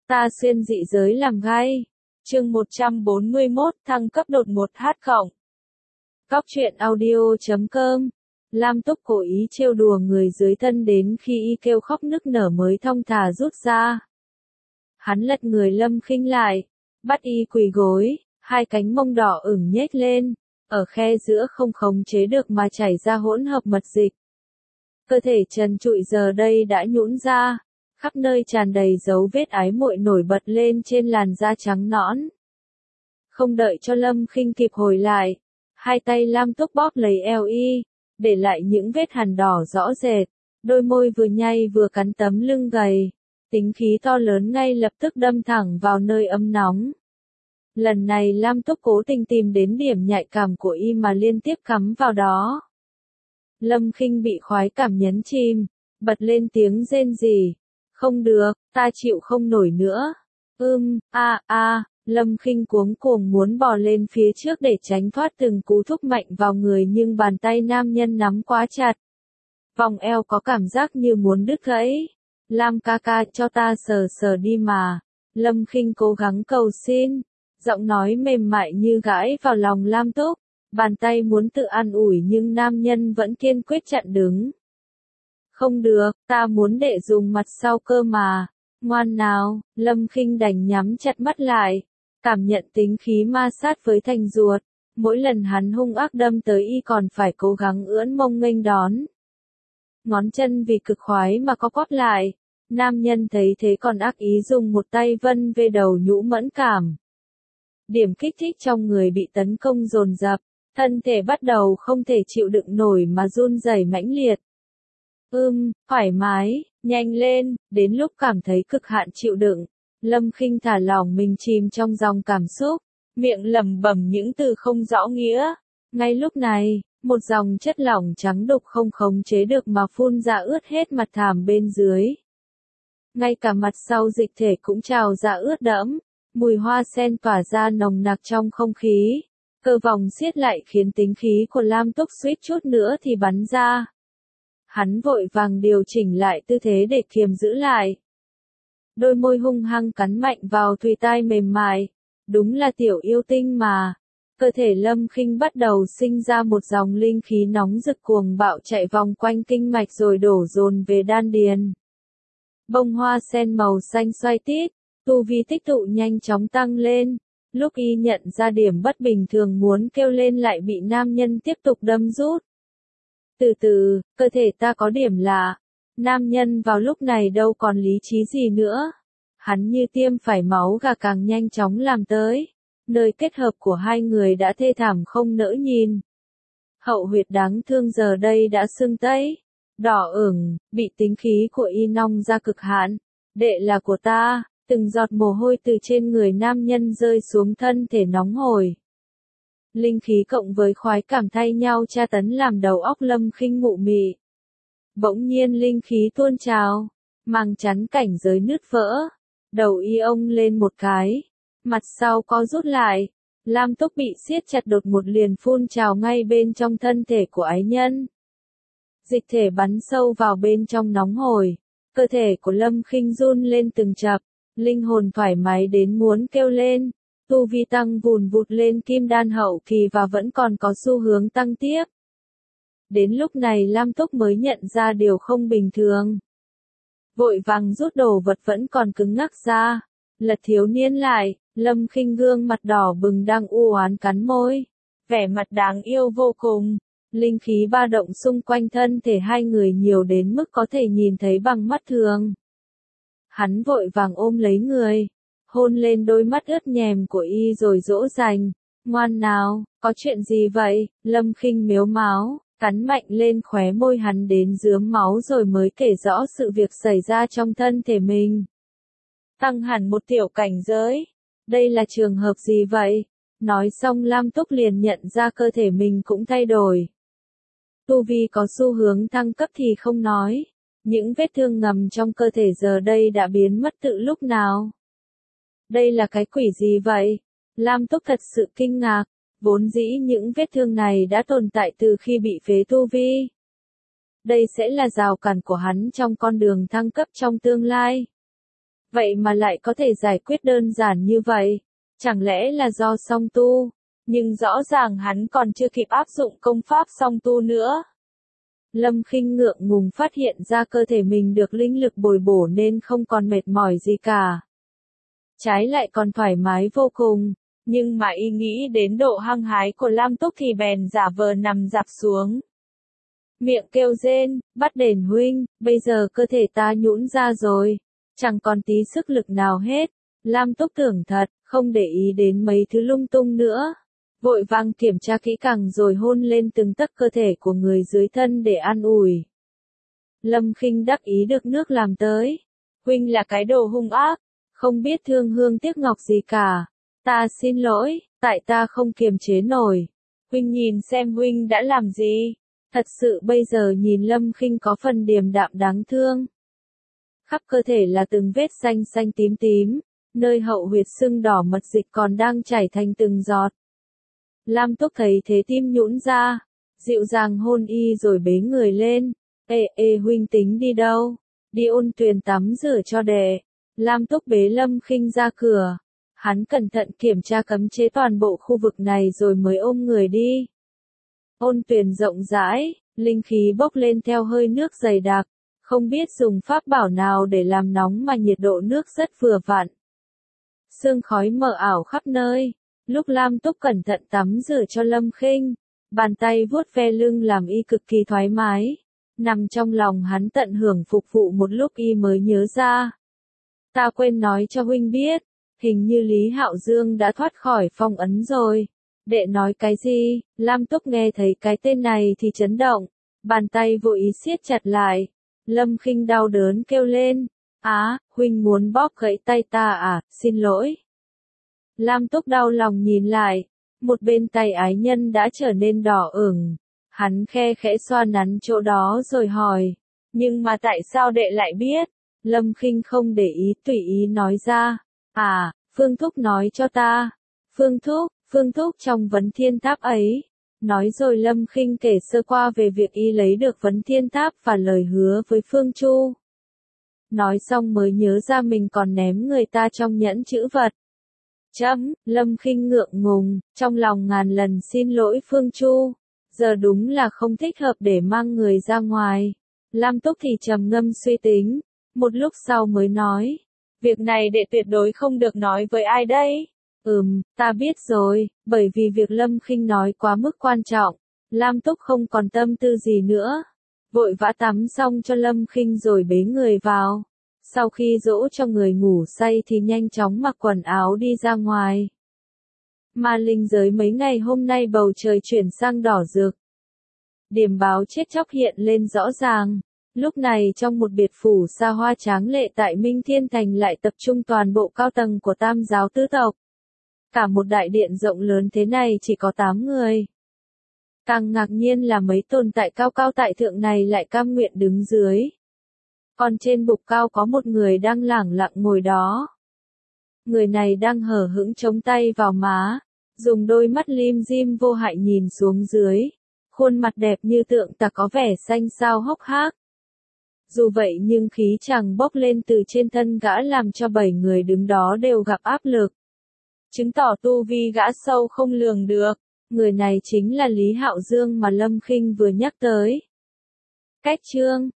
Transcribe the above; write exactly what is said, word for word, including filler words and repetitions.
Ta xuyên dị giới làm gai. Chương một trăm bốn mươi mốt thăng cấp đột ngột hát cộng. Cóc truyện audio chấm com. Lam Túc cố ý trêu đùa người dưới thân đến khi y kêu khóc nức nở mới thong thả rút ra. Hắn lật người Lâm Khinh lại, bắt y quỳ gối, hai cánh mông đỏ ửng nhếch lên, ở khe giữa không khống chế được mà chảy ra hỗn hợp mật dịch. Cơ thể trần trụi giờ đây đã nhũn ra, khắp nơi tràn đầy dấu vết ái muội nổi bật lên trên làn da trắng nõn. Không đợi cho Lâm Khinh kịp hồi lại, hai tay Lam Túc bóp lấy eo y, để lại những vết hằn đỏ rõ rệt, đôi môi vừa nhai vừa cắn tấm lưng gầy, tính khí to lớn ngay lập tức đâm thẳng vào nơi ấm nóng. Lần này Lam Túc cố tình tìm đến điểm nhạy cảm của y mà liên tiếp cắm vào đó. Lâm Khinh bị khoái cảm nhấn chìm, bật lên tiếng rên rỉ. Không được, ta chịu không nổi nữa. Ưm, a a, Lâm Khinh cuống cuồng muốn bò lên phía trước để tránh thoát từng cú thúc mạnh vào người nhưng bàn tay nam nhân nắm quá chặt. Vòng eo có cảm giác như muốn đứt gãy. Lam ca ca cho ta sờ sờ đi mà. Lâm Khinh cố gắng cầu xin, giọng nói mềm mại như gãi vào lòng Lam Túc. Bàn tay muốn tự an ủi nhưng nam nhân vẫn kiên quyết chặn đứng. Không được, ta muốn để dùng mặt sau cơ mà. Ngoan nào, Lâm Khinh đành nhắm chặt mắt lại, cảm nhận tính khí ma sát với thành ruột. Mỗi lần hắn hung ác đâm tới y còn phải cố gắng ưỡn mông nghênh đón. Ngón chân vì cực khoái mà co quắp lại. Nam nhân thấy thế còn ác ý dùng một tay vân về đầu nhũ mẫn cảm. Điểm kích thích trong người bị tấn công dồn dập, thân thể bắt đầu không thể chịu đựng nổi mà run rẩy mãnh liệt. Ưm, thoải mái, nhanh lên, đến lúc cảm thấy cực hạn chịu đựng, Lâm Khinh thả lỏng mình chìm trong dòng cảm xúc, miệng lẩm bẩm những từ không rõ nghĩa. Ngay lúc này, một dòng chất lỏng trắng đục không khống chế được mà phun ra ướt hết mặt thảm bên dưới. Ngay cả mặt sau dịch thể cũng trào ra ướt đẫm, mùi hoa sen tỏa ra nồng nặc trong không khí. Cơ vòng siết lại khiến tính khí của Lam Túc suýt chút nữa thì bắn ra. Hắn vội vàng điều chỉnh lại tư thế để kiềm giữ lại. Đôi môi hung hăng cắn mạnh vào thùy tai mềm mại. Đúng là tiểu yêu tinh mà. Cơ thể Lâm Khinh bắt đầu sinh ra một dòng linh khí nóng rực cuồng bạo chạy vòng quanh kinh mạch rồi đổ dồn về đan điền. Bông hoa sen màu xanh xoay tít, tu vi tích tụ nhanh chóng tăng lên. Lúc y nhận ra điểm bất bình thường muốn kêu lên lại bị nam nhân tiếp tục đâm rút. Từ từ, cơ thể ta có điểm lạ. Nam nhân vào lúc này đâu còn lý trí gì nữa. Hắn như tiêm phải máu gà càng nhanh chóng làm tới. Nơi kết hợp của hai người đã thê thảm không nỡ nhìn. Hậu huyệt đáng thương giờ đây đã sưng tấy, đỏ ửng, bị tính khí của y nong ra cực hạn. Đệ là của ta. Từng giọt mồ hôi từ trên người nam nhân rơi xuống thân thể nóng hổi. Linh khí cộng với khoái cảm thay nhau tra tấn làm đầu óc Lâm Khinh mụ mị. Bỗng nhiên linh khí tuôn trào, màng chắn cảnh giới nứt vỡ. Đầu y ông lên một cái, mặt sau co rút lại. Lam Túc bị siết chặt đột một liền phun trào ngay bên trong thân thể của ái nhân. Dịch thể bắn sâu vào bên trong nóng hổi. Cơ thể của Lâm Khinh run lên từng chập. Linh hồn thoải mái đến muốn kêu lên, tu vi tăng vùn vụt lên kim đan hậu kỳ và vẫn còn có xu hướng tăng tiếp. Đến lúc này Lam Túc mới nhận ra điều không bình thường. Vội vàng rút đồ vật vẫn còn cứng ngắc ra, lật thiếu niên lại, Lâm Khinh gương mặt đỏ bừng đang u oán cắn môi, vẻ mặt đáng yêu vô cùng. Linh khí ba động xung quanh thân thể hai người nhiều đến mức có thể nhìn thấy bằng mắt thường. Hắn vội vàng ôm lấy người, hôn lên đôi mắt ướt nhèm của y rồi dỗ dành. Ngoan nào, có chuyện gì vậy? Lâm Khinh mếu máo, cắn mạnh lên khóe môi hắn đến rướm máu rồi mới kể rõ sự việc xảy ra trong thân thể mình. Tăng hẳn một tiểu cảnh giới. Đây là trường hợp gì vậy? Nói xong Lam Túc liền nhận ra cơ thể mình cũng thay đổi. Tu vi có xu hướng thăng cấp thì không nói. Những vết thương ngầm trong cơ thể giờ đây đã biến mất từ lúc nào? Đây là cái quỷ gì vậy? Lam Túc thật sự kinh ngạc, vốn dĩ những vết thương này đã tồn tại từ khi bị phế tu vi. Đây sẽ là rào cản của hắn trong con đường thăng cấp trong tương lai. vậy mà lại có thể giải quyết đơn giản như vậy. Chẳng lẽ là do song tu? Nhưng rõ ràng hắn còn chưa kịp áp dụng công pháp song tu nữa. Lâm Khinh ngượng ngùng phát hiện ra cơ thể mình được linh lực bồi bổ nên không còn mệt mỏi gì cả. Trái lại còn thoải mái vô cùng, nhưng mà y nghĩ đến độ hăng hái của Lam Túc thì bèn giả vờ nằm dạp xuống. Miệng kêu rên, bắt đền huynh, bây giờ cơ thể ta nhũn ra rồi, chẳng còn tí sức lực nào hết. Lam Túc tưởng thật, không để ý đến mấy thứ lung tung nữa. Vội vàng kiểm tra kỹ càng rồi hôn lên từng tấc cơ thể của người dưới thân để an ủi. Lâm Khinh đắc ý được nước làm tới. Huynh là cái đồ hung ác, không biết thương hương tiếc ngọc gì cả. Ta xin lỗi, tại ta không kiềm chế nổi. Huynh nhìn xem huynh đã làm gì. Thật sự bây giờ nhìn Lâm Khinh có phần điềm đạm đáng thương. Khắp cơ thể là từng vết xanh xanh tím tím, nơi hậu huyệt sưng đỏ mật dịch còn đang chảy thành từng giọt. Lam Túc thấy thế tim nhũn ra, dịu dàng hôn y rồi bế người lên. Ê ê huynh tính đi đâu? Đi ôn tuyền tắm rửa cho đệ. Lam Túc bế Lâm Khinh ra cửa. Hắn cẩn thận kiểm tra cấm chế toàn bộ khu vực này rồi mới ôm người đi. Ôn tuyền rộng rãi, linh khí bốc lên theo hơi nước dày đặc. Không biết dùng pháp bảo nào để làm nóng mà nhiệt độ nước rất vừa vặn. Sương khói mờ ảo khắp nơi. Lúc Lam Túc cẩn thận tắm rửa cho Lâm Khinh, bàn tay vuốt ve lưng làm y cực kỳ thoải mái. Nằm trong lòng hắn tận hưởng phục vụ một lúc y mới nhớ ra. Ta quên nói cho huynh biết, hình như Lý Hạo Dương đã thoát khỏi phong ấn rồi. Đệ nói cái gì? Lam Túc nghe thấy cái tên này thì chấn động, bàn tay vô ý siết chặt lại. Lâm Khinh đau đớn kêu lên, á, huynh muốn bóp gãy tay ta à, xin lỗi. Lam Túc đau lòng nhìn lại, một bên tay ái nhân đã trở nên đỏ ửng. Hắn khe khẽ xoa nắn chỗ đó rồi hỏi, nhưng mà tại sao đệ lại biết? Lâm Khinh không để ý tùy ý nói ra, à, Phương Thúc nói cho ta. Phương Thúc, Phương Thúc trong vấn thiên tháp ấy. Nói rồi Lâm Khinh kể sơ qua về việc y lấy được vấn thiên tháp và lời hứa với Phương Chu. Nói xong mới nhớ ra mình còn ném người ta trong nhẫn chữ vật. Chấm, Lâm Khinh ngượng ngùng, trong lòng ngàn lần xin lỗi Phương Chu. Giờ đúng là không thích hợp để mang người ra ngoài. Lam Túc thì trầm ngâm suy tính, một lúc sau mới nói. Việc này đệ tuyệt đối không được nói với ai đây. Ừm, ta biết rồi, bởi vì việc Lâm Khinh nói quá mức quan trọng. Lam Túc không còn tâm tư gì nữa. Vội vã tắm xong cho Lâm Khinh rồi bế người vào. Sau khi dỗ cho người ngủ say thì nhanh chóng mặc quần áo đi ra ngoài. Ma linh giới mấy ngày hôm nay bầu trời chuyển sang đỏ rực. Điểm báo chết chóc hiện lên rõ ràng. Lúc này trong một biệt phủ xa hoa tráng lệ tại Minh Thiên Thành lại tập trung toàn bộ cao tầng của Tam giáo tứ tộc. Cả một đại điện rộng lớn thế này chỉ có tám người. Càng ngạc nhiên là mấy tồn tại cao cao tại thượng này lại cam nguyện đứng dưới. Còn trên bục cao có một người đang lẳng lặng ngồi đó. Người này đang hở hững chống tay vào má, dùng đôi mắt lim dim vô hại nhìn xuống dưới. Khuôn mặt đẹp như tượng ta có vẻ xanh xao hốc hác. Dù vậy nhưng khí chàng bốc lên từ trên thân gã làm cho bảy người đứng đó đều gặp áp lực. Chứng tỏ tu vi gã sâu không lường được. Người này chính là Lý Hạo Dương mà Lâm Khinh vừa nhắc tới. Cách chương